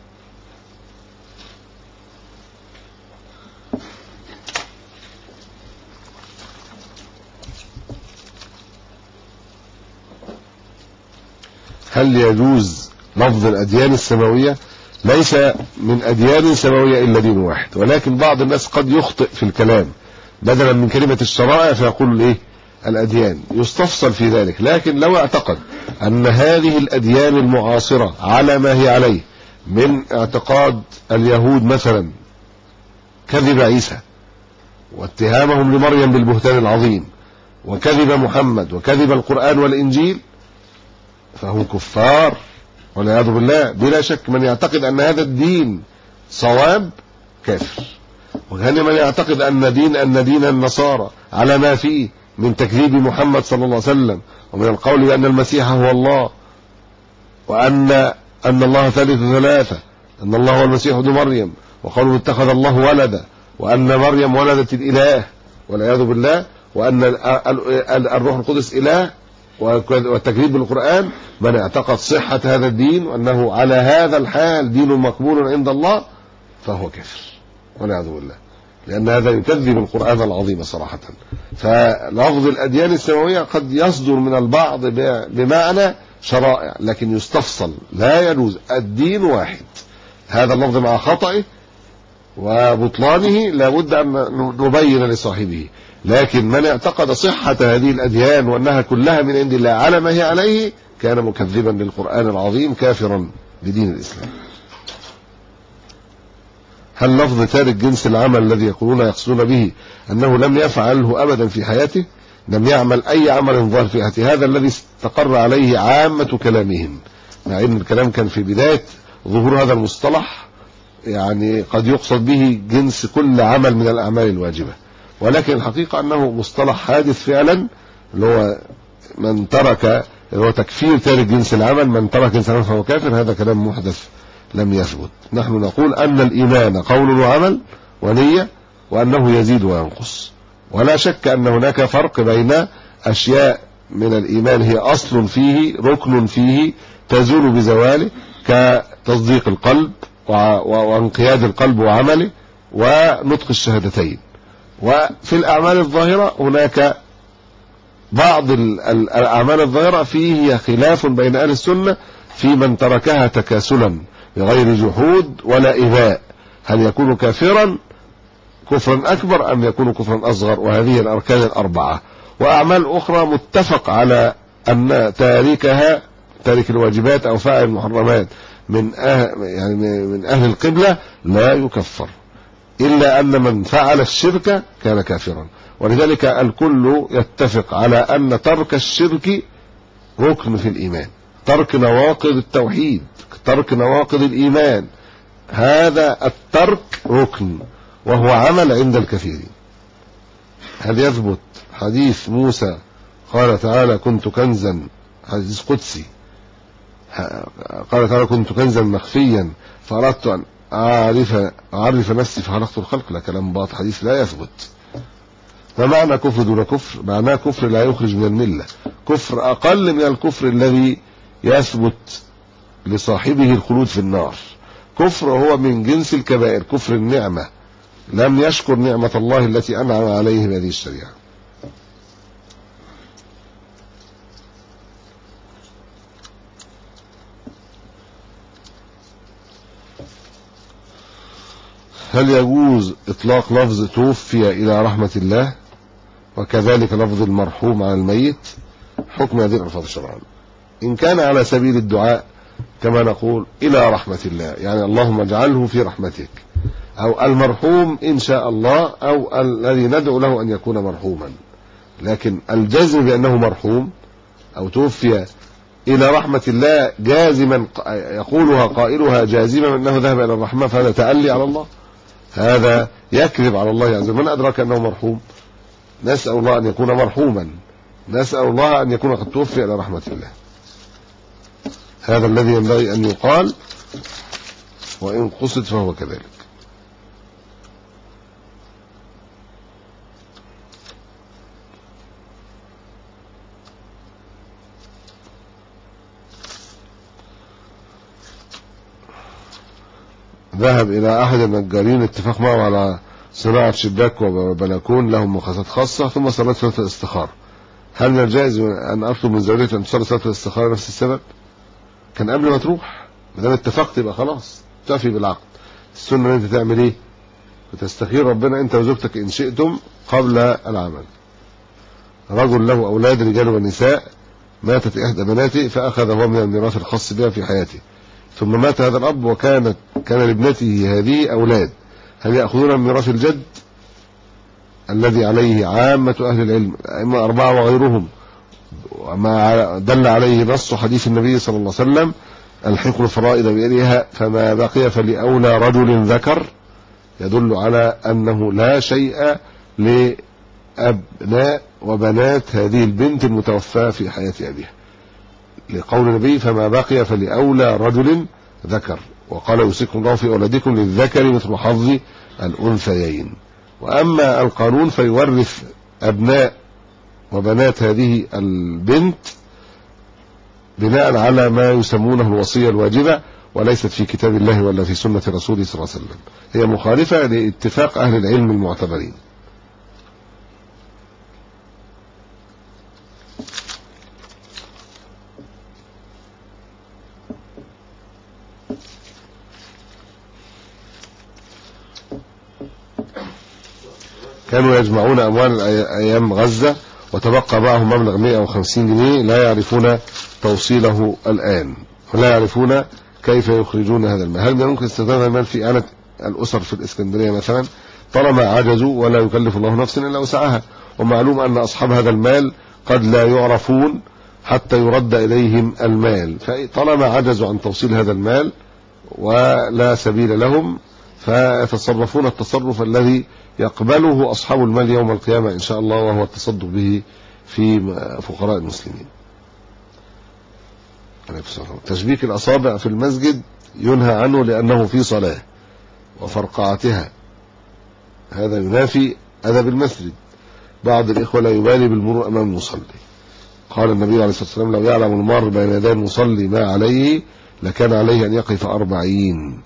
هل يجوز لفظ الأديان السماوية؟ ليس من أديان سماوية إلا دين واحد، ولكن بعض الناس قد يخطئ في الكلام، بدلا من كلمة الشرائع فيقول الأديان، يستفصل في ذلك. لكن لو اعتقد أن هذه الأديان المعاصرة على ما هي عليه من اعتقاد اليهود مثلا كذب عيسى واتهامهم لمريم بالبهتان العظيم وكذب محمد وكذب القرآن والإنجيل، فهم كفار والعياذ بالله بلا شك. من يعتقد أن هذا الدين صواب كافر. وكان من يعتقد أن دين النصارى على ما فيه من تكذيب محمد صلى الله عليه وسلم، ومن القول بأن المسيح هو الله، وأن الله ثالث ثلاثة، أن الله هو المسيح ابن مريم، وقالوا اتخذ الله ولدا، وأن مريم ولدت الإله والعياذ بالله، وأن الروح القدس إله، والتكذيب بالقرآن. من اعتقد صحة هذا الدين وأنه على هذا الحال دين مقبول عند الله فهو كافر والعياذ بالله، لأن هذا يكذب القرآن العظيم صراحة. فلفظ الأديان السماوية قد يصدر من البعض بمعنى شرائع، لكن يستفصل، لا يجوز. الدين واحد. هذا اللفظ مع خطئه وبطلانه لابد أن نبين لصاحبه. لكن من اعتقد صحة هذه الأديان وأنها كلها من عند الله على ما هي عليه كان مكذبا للقرآن العظيم كافرا بدين الإسلام. هل لفظ تارك جنس العمل الذي يقصدون به أنه لم يفعله أبدا في حياته، لم يعمل أي عمل ظاهر في حياته؟ هذا الذي استقر عليه عامة كلامهم، مع أن الكلام كان في بداية ظهور هذا المصطلح يعني قد يقصد به جنس كل عمل من الأعمال الواجبة، ولكن الحقيقة أنه مصطلح حادث فعلا، اللي هو من ترك، اللي هو تكفير تارك جنس العمل، من ترك جنس العمل فهو كافر. هذا كلام محدث لم يثبت. نحن نقول أن الإيمان قول وعمل ونية، وأنه يزيد وينقص، ولا شك أن هناك فرق بين أشياء من الإيمان هي أصل فيه، ركن فيه، تزول بزواله، كتصديق القلب وانقياد القلب وعمله ونطق الشهادتين. وفي الأعمال الظاهرة هناك بعض الأعمال الظاهرة فيه خلاف بين أهل السنة في من تركها تكاسلا بغير جحود ولا إباء، هل يكون كافرا كفرا أكبر أم يكون كفرا أصغر؟ وهذه الأركان الأربعة. وأعمال أخرى متفق على أن تاركها، تارك الواجبات أو فاعل المحرمات من أهل القبلة لا يكفر، إلا أن من فعل الشرك كان كافرا. ولذلك الكل يتفق على أن ترك الشرك ركن في الإيمان، ترك نواقض التوحيد، ترك نواقض الإيمان، هذا الترك ركن وهو عمل عند الكثيرين. هل يثبت حديث موسى قال تعالى كنت كنزا، حديث قدسي، قال تعالى كنت كنزا مخفيا فأردت أن أعرف نفسي فخلقت الخلق؟ لا، كلام باطل، حديث لا يثبت. ما معنى كفر دون كفر؟ معناه كفر لا يخرج من الملة، كفر أقل من الكفر الذي يثبت لصاحبه الخلود في النار. كفر هو من جنس الكبائر، كفر النعمة، لم يشكر نعمة الله التي أنعم عليه بهذه الشريعة. هل يجوز إطلاق لفظ توفي إلى رحمة الله وكذلك لفظ المرحوم على الميت؟ حكم هذه الألفاظ شرعا إن كان على سبيل الدعاء كما نقول إلى رحمة الله، يعني اللهم اجعله في رحمتك، أو المرحوم إن شاء الله، أو الذي ندعو له أن يكون مرحوما. لكن الجزم بأنه مرحوم أو توفي إلى رحمة الله جازما يقولها قائلها جازما أنه ذهب إلى الرحمة، فهذا تألي على الله، هذا يكذب على الله عز وجل. من أدرك أنه مرحوم؟ نسأل الله أن يكون مرحوما، نسأل الله أن يكون قد توفي إلى رحمة الله. هذا الذي ينبغي أن يقال، وإن قصد فهو كذلك. ذهب إلى أحد النجارين اتفاق معه على صناعة شباك وبلكون لهم مقاسات خاصة، ثم صلت صلاة الاستخارة. هل من الجائز أن أطلب من زوجتي أن تصلي صلاة الاستخارة نفس السبب؟ كان قبل ما تروح، ما دام اتفقت يبقى خلاص تفي بالعقد. السنة ان انت تعمل ايه؟ وتستخير ربنا انت وزوجتك ان شئتم قبل العمل. رجل له اولاد رجال ونساء، ماتت احدى بناته فاخذ هو من الميراث الخاص بها في حياته، ثم مات هذا الاب وكان لابنته هذه اولاد، هل ياخذون من ميراث الجد الذي عليه عامة اهل العلم اما 4 وغيرهم، وما دل عليه نص حديث النبي صلى الله عليه وسلم الحقوا الفرائض بيدها فما بقي فلأولى رجل ذكر، يدل على أنه لا شيء لأبناء وبنات هذه البنت المتوفاة في حياة أبيها، لقول النبي فما بقي فلأولى رجل ذكر، وقال يوصيكم الله في أولادكم للذكر مثل حظ الأنثيين. وأما القانون فيورث أبناء وبنات هذه البنت بناء على ما يسمونه الوصية الواجبة، وليست في كتاب الله ولا في سنة رسوله صلى الله عليه وسلم، هي مخالفة لاتفاق أهل العلم المعتبرين. كانوا يجمعون أموال أيام غزة وتبقى معهم مبلغ 150 جنيه لا يعرفون توصيله الآن، ولا يعرفون كيف يخرجون هذا المال. هل ممكن استخدام المال في إعانة الأسر في الإسكندرية مثلا، طالما عجزوا ولا يكلف الله نفسا إلا وسعها، ومعلوم أن أصحاب هذا المال قد لا يعرفون حتى يرد إليهم المال، فطالما عجزوا عن توصيل هذا المال ولا سبيل لهم فيتصرفون التصرف الذي يقبله أصحاب المال يوم القيامة إن شاء الله، وهو التصدق به في فقراء المسلمين. تشبيك الأصابع في المسجد ينهى عنه لأنه في صلاة وفرقعتها، هذا ينافي أدب المسجد. بعض الإخوة لا يبالي بالمرور أمام المصلي. قال النبي عليه الصلاة والسلام: لو يعلم المار بين يدي المصلي ما عليه لكان عليه أن يقف 40.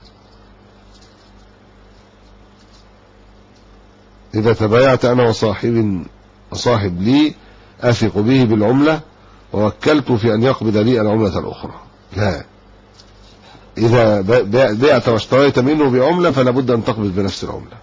إذا تبايعت أنا وصاحب لي أثق به بالعملة ووكلت في أن يقبض لي العملة الأخرى، لا، إذا بعت واشتريت منه بعملة فلا بد أن تقبض بنفس العملة.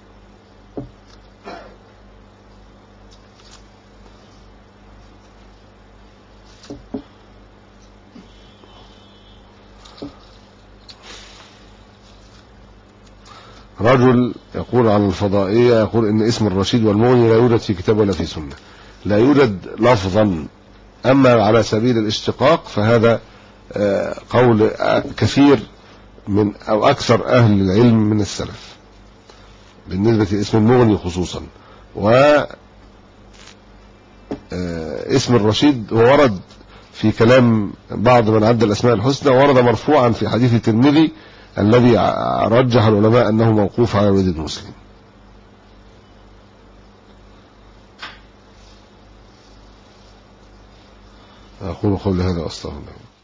رجل يقول عن الفضائية، يقول إن اسم الرشيد والمغني لا يوجد في كتاب ولا في سنة، لا يوجد لفظا، أما على سبيل الاشتقاق فهذا قول كثير من أو أكثر أهل العلم من السلف بالنسبة لاسم المغني خصوصا. واسم الرشيد ورد في كلام بعض من عد الأسماء الحسنى، ورد مرفوعا في حديث الترمذي الذي رجح العلماء أنه موقوف على الوليد مسلم. أقول قولي هذا وأستغفر الله.